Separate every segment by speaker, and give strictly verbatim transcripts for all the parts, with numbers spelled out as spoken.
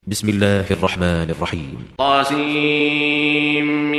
Speaker 1: بسم الله الرحمن الرحيم.
Speaker 2: طاسيم.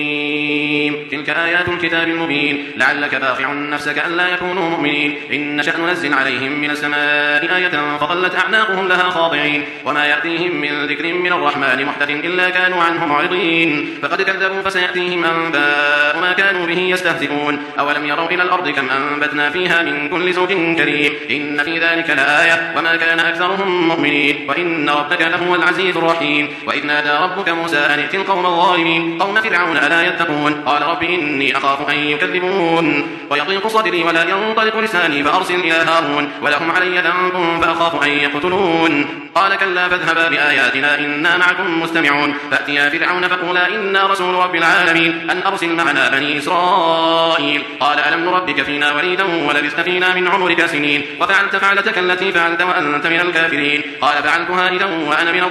Speaker 2: تلك آيات الكتاب المبين لعلك باخع نفسك ألا يكونوا مؤمنين. إن نشأ ننزل عليهم من السماء آية فظلت أعناقهم لها خاضعين وما يأتيهم من ذكر من الرحمن محدث إلا كانوا عنه معرضين. فقد كذبوا فسيأتيهم أنباء ما كانوا به يستهزئون. أولم يروا إلى الأرض كم أنبتنا فيها من كل زوج كريم. إن في ذلك لآية وما كان أكثرهم مؤمنين وإن ربك لهو العزيز الرحيم. وإذ نادى ربك موسى أن ائت القوم الظالمين قوم فرعون ألا يتقون. قال رب إني أخاف أن يكذبون ويضيق صدري ولا ينطلق لساني فأرسل إلى هارون ولهم علي ذنب فأخاف أن يقتلون. قال كلا فاذهبا بآياتنا إنا معكم مستمعون. فأتيا فرعون فقولا إنا رسول رب العالمين أن أرسل معنا بني إسرائيل. قال ألم نربك فينا وليدا ولبثت فينا من عمرك سنين وفعلت فعلتك التي فعلت وأنت من الكافرين. قال فعلتها إذا وأنا من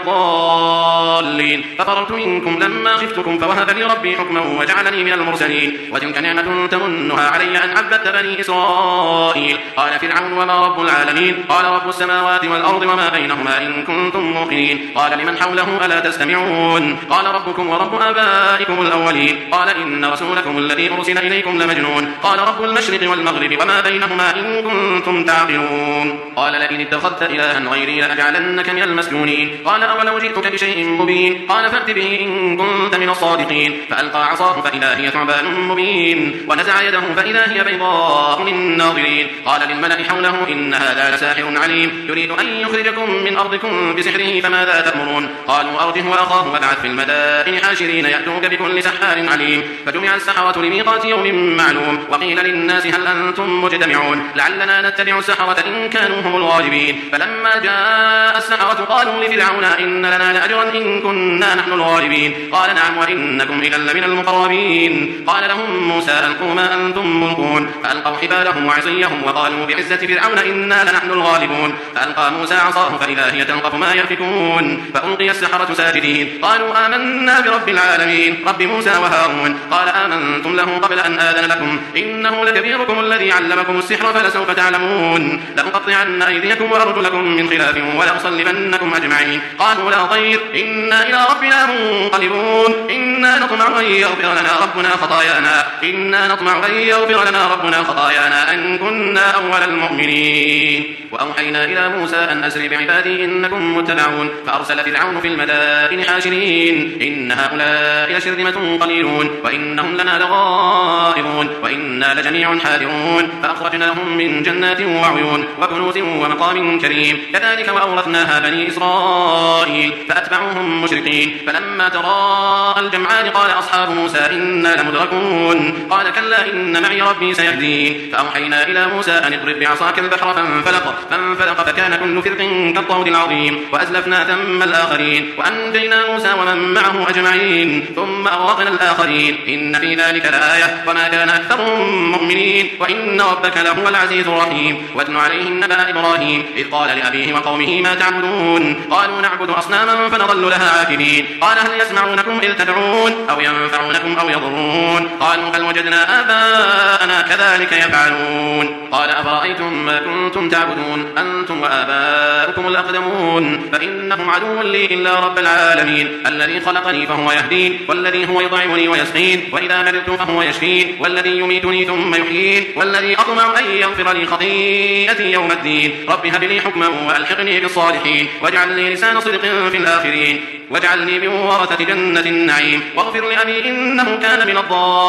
Speaker 2: الضالين ففررت منكم لما خفتكم فوهب لي ربي حكما وجعلني من المرسلين. وتلك نعمة تمنها علي أن عبدت بني إسرائيل. قال فرعون وما رب العالمين. قال رب السماوات والأرض وما بينهما إن كنتم موقنين. قال لمن حوله ألا تستمعون. قال ربكم ورب آبائكم الأولين. قال إن رسولكم الذي أرسل إليكم لمجنون. قال رب المشرق والمغرب وما بينهما إن كنتم تعقلون. قال لئن اتخذت إلها غيري لأجعلنك من المسجونين. قال أولو جئتك بشيء مبين. قال فأت به إن كنت من الصادقين. فألقى عصاه فإذا هي ثعبان مبين ونزع يده فإذا هي بيضاء للناظرين. قال للملأ حوله إن هذا لساحر عليم يريد أن يخرجكم من أرضكم بسحره فماذا تأمرون. قالوا أرجه وأخاه وابعث في المدائن حاشرين يأتوك بكل سحار عليم. فجمع السحرة لميقات يوم معلوم وقيل للناس هل أنتم مجتمعون لعلنا نتبع السحرة إن كانوا هم الغالبين. فلما جاء السحرة قالوا لفرعون إن لنا لأجرا إن كنا نحن الغالبين. قال نعم وإنكم إذا لمن المقربين. قال لهم موسى ألقوا ما أنتم ملقون. فألقوا حبالهم وعصيهم وقالوا بعزة فرعون إنا لنحن الغالبون. فألقى موسى عصاه فإذا هي تلقف ما يأفكون. فألقي السحرة ساجدين قالوا آمنا برب العالمين رب موسى وهارون. قال آمنتم له قبل أن آذن لكم إنه لكبيركم الذي علمكم السحر فلسوف تعلمون. لأقطعن أيديكم وأرجلكم من خلاف ولأصلبنكم أجمعين. قالوا لا ضير إنا إلى ربنا منقلبون. إنا نطمع أن يغفر لنا ربنا خطايانا إنا نطمع أن يغفر لنا ربنا خطايانا أن كنا أول المؤمنين. وأوحينا إلى موسى أن أسر بعبادي إنكم متبعون. فأرسل فرعون في المدائن حاشرين إن هؤلاء لشرذمة قليلون وإنهم لنا لغائظون وإنا لجميع حاذرون. فأخرجناهم من جنات وعيون وكنوز ومقام كريم. كذلك وأورثناها بني إسرائيل فأتبعوهم مشرقين. فلما تراءى الجمعان قال أصحاب موسى إنا لمدركون. قال كلا إن معي ربي سيهدين. فأوحينا إلى موسى أن اضرب بعصاك البحر فانفلق فانفلق فكان كل فرق كالطود العظيم. وأزلفنا ثم الآخرين وأنجينا موسى ومن معه أجمعين ثم أغرقنا الآخرين. إن في ذلك لآية وما كان أكثرهم مؤمنين وإن ربك لهو العزيز الرحيم. واتل عليهم نبأ إبراهيم إذ قال لأبيه وقومه ما تعبدون. قالوا نعبد أصناما فنظل لها عاكفين. قال هل يسمعونكم إذ تدعون أو ينفعونكم أو يضرون. قالوا بل وجدنا آباءنا كذلك يفعلون. قال أفرأيتم ما كنتم تعبدون أنتم وآباؤكم الأقدمون فإنهم عدو لي إلا رب العالمين الذي خلقني فهو يهدين والذي هو يطعمني ويسقين وإذا مرضت فهو يشفين والذي يميتني ثم يحيين والذي أطمع أن يغفر لي خطيئتي يوم الدين. رب هب لي حكما وألحقني بالصالحين واجعل لي لسان صدق في الآخرين واجعلني من ورثة جنة النعيم واغفر لأبي إنه كان من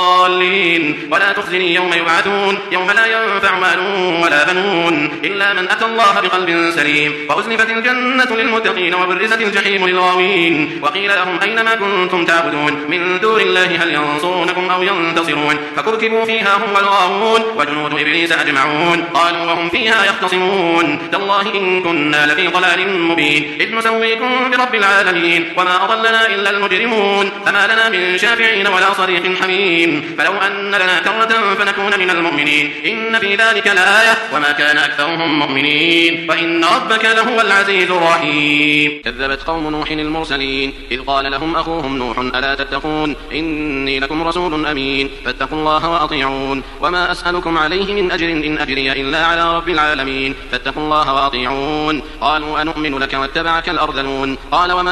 Speaker 2: الضالين ولا تخزني يوم يبعثون يوم لا ينفع مال ولا بنون إلا من أتى الله بقلب سليم. وأزلفت الجنة للمتقين وبرزت الجحيم للغاوين. وقيل لهم أينما كنتم تعبدون من دون الله هل ينصرونكم أو ينتصرون. فكركبوا فيها هم والغاوون وجنود إبليس أجمعون قالوا وهم فيها يختصمون تالله إن كنا لفي ضلال مبين إذ نسويكم برب العالمين وما أضلنا إلا المجرمون. فما لنا من شافعين ولا صديق حميم. فلو أن لنا كرة فنكون من المؤمنين إن في ذلك لآية وما كان أكثرهم مؤمنين وإن ربك لهو العزيز الرحيم. كذبت قوم نوح المرسلين إذ قال لهم أخوهم نوح ألا تتقون إني لكم رسول أمين فاتقوا الله وأطيعون وما أسألكم عليه من أجر إن أجري إلا على رب العالمين فاتقوا الله وأطيعون. قالوا أنؤمن لك واتبعك الأرذلون. قال وما علمي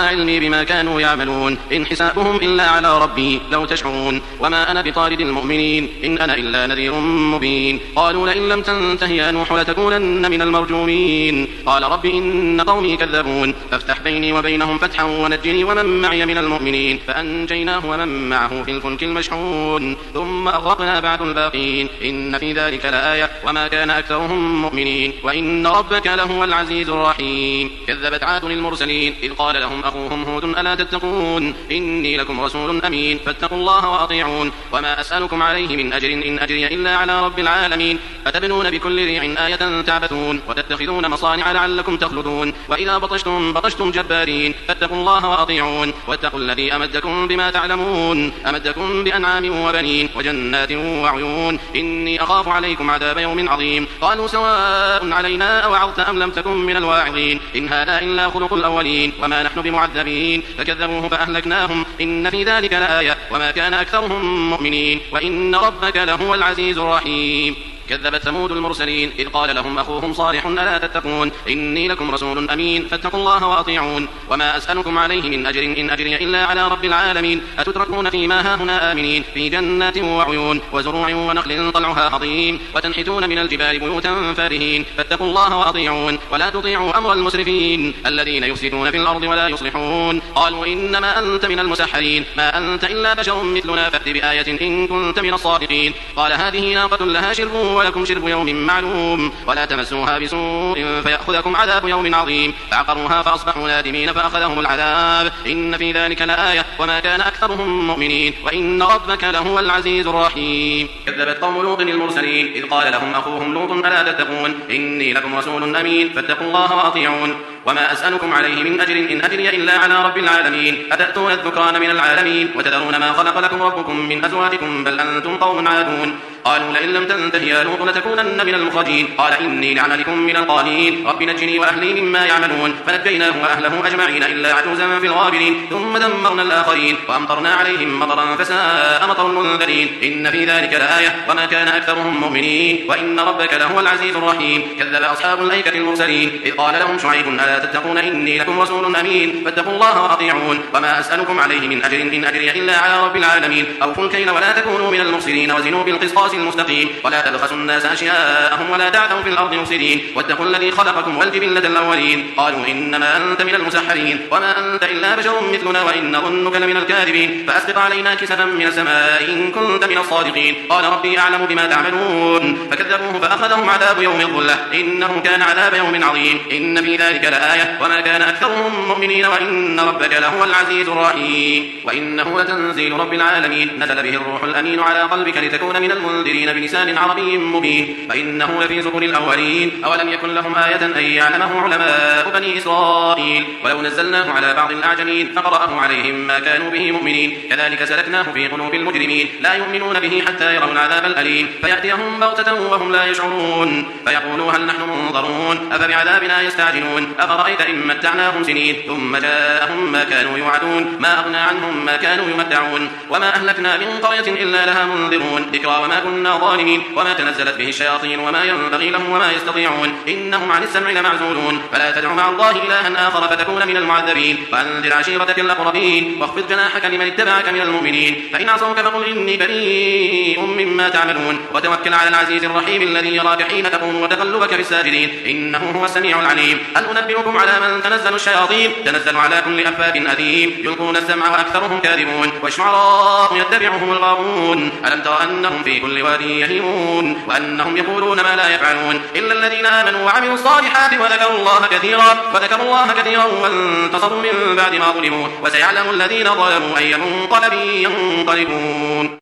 Speaker 2: بما كانوا يعملون إن حسابهم إلا على ربي لو تشعرون وما أنا بطارد المؤمنين إن أنا إلا نذير مبين قالوا لئن لم تنته يا نوح لتكونن من المرجومين قال رب إن قومي كذبون فافتح بيني وبينهم فتحا ونجني ومن معي من المؤمنين فأنجيناه ومن معه في الفلك المشحون ثم أغرقنا بعد الباقين إن في ذلك لآية وما كان أكثرهم مؤمنين وإن ربك لهو العزيز الرحيم كذبت عاد المرسلين إذ قال لهم أخوهم هود ألا تتقون إني لكم رسول أمين فاتقوا الله وأطيعون وما أسألكم عليه من أجر إن أجري إلا على رب العالمين أتبنون بكل ريع آية تعبثون وتتخذون مصانع لعلكم تخلدون وإذا بطشتم بطشتم جبارين فاتقوا الله وأطيعون واتقوا الذي أمدكم بما تعلمون أمدكم بأنعام وبنين وجنات وعيون إني أخاف عليكم عذاب يوم عظيم قالوا سواء علينا أوعظت أم لم تكن من الواعظين إن هذا إلا خلق الأولين وما نحن بمعذبين فكذبوه فأهلكناهم إن في ذلك لآية وما كان أكثرهم مؤمنين وإن ربك لهو العزيز الرحيم كذبت ثمود المرسلين إذ قال لهم أخوهم صالح ألا تتقون إني لكم رسول أمين فاتقوا الله وأطيعون وما أسألكم عليه من أجر إن أجري إلا على رب العالمين أتتركون فيما هاهنا آمنين في جنات وعيون وزروع ونخل طلعها هضيم وتنحتون من الجبال بيوتا فارهين فاتقوا الله وأطيعون ولا تطيعوا أمر المسرفين الذين يفسدون في الأرض ولا يصلحون قالوا إنما أنت من المسحرين ما أنت إلا بشر مثلنا فأت بآية إن كنت من الصادقين قال هذه ناقة لها شرب ولكم شرب يوم معلوم ولا تمسوها بسوء فيأخذكم عذاب يوم عظيم فعقروها فأصبحوا نادمين فأخذهم العذاب إن في ذلك لآية وما كان أكثرهم مؤمنين وإن ربك لهو العزيز الرحيم كذبت قوم لوط المرسلين إذ قال لهم أخوهم لوط ألا تتقون إني لكم رسول أمين فاتقوا الله وأطيعون وما أسألكم عليه من أجر إن أجري إلا على رب العالمين أتأتون الذكران من العالمين وتذرون ما خلق لكم ربكم من أزواجكم بل أنتم قوم عادون قالوا لئن لم تنته يا لوط لتكونن من المخرجين قال إني لعملكم من القالين رب نجني وأهلي مما يعملون فنجيناه وأهله أجمعين إلا عجوزا في الغابرين ثم دمرنا الآخرين وأمطرنا عليهم مطرا فساء مطر المنذرين إن في ذلك لآية وما كان أكثرهم مؤمنين وإن ربك لهو العزيز الرحيم كذب أصحاب الأيكة المرسلين إذ قال لهم شعيب ألا تتقون إني لكم رسول أمين فاتقوا الله وأطيعون وما أسألكم عليه من أجر إن أجري إلا على رب العالمين أوفوا الكيل ولا تكونوا من المفسدين وزنوا بالقسطاس المستقيم ولا تبخسوا الناس أشياءهم ولا تعثوا في الأرض مفسدين واتقوا الذي خلقكم والجبلة الأولين قالوا إنما أنت من المسحرين وما أنت إلا بشر مثلنا وإن ظنك لمن الكاذبين فأسقط علينا كسفا من السماء إن كنت من الصادقين قال ربي أعلم بما تعملون فكذبوه فأخذهم عذاب يوم الظلة إنه كان عذاب يوم عظيم إن في ذلك لآية وما كان أكثرهم مؤمنين وإن ربك لهو العزيز الرحيم وإنه لتنزيل رب العالمين نزل به الروح الأمين على قلبك لتكون من المنذرين بلسان عربي مبين فإنه لفي زبر الأولين أولم يكن لهم آية أن يعلمه علماء بني إسرائيل ولو نزلناه على بعض الأعجمين فقرأه عليهم ما كانوا به مؤمنين كذلك سلكناه في قلوب المجرمين لا يؤمنون به حتى يروا العذاب الأليم فيأتيهم بغتة وهم لا يشعرون فيقولوا هل نحن منظرون أفبعذابنا يستعجلون أفرأيت إن متعناهم سنين ثم جاءهم ما كانوا يوعدون ما أغنى عنهم ما كانوا يمتعون وما أهلكنا من قرية إلا لها منذرون ذكرى وما كنا ظالمين وما تنزلت به الشياطين وما ينبغي لهم وما يستطيعون إنهم عن السمع لمعزولون فلا تدع مع الله إلها آخر فتكون من المعذبين وأنذر عشيرتك الأقربين واخفض جناحك لمن اتبعك من المؤمنين فإن عصوك فقل إني بريء مما تعملون وتوكل على العزيز الرحيم الذي يراك حين تقوم وتقلبك في الساجدين إنه هو السميع العليم هل أنبئكم على من تنزل الشياطين تنزل على كل أفاك أثيم يلقون السمع وأكثرهم كاذبون والشعراء يتبعهم الغاوون ألم تر أنهم في كل واد يهيمون وأنهم يقولون ما لا يفعلون إلا الذين آمنوا وعملوا الصالحات وذكروا الله كثيرا وذكروا الله كثيرا وانتصروا من بعد ما ظلموا وسيعلم الذين ظلموا أي منقلب ينقلبون.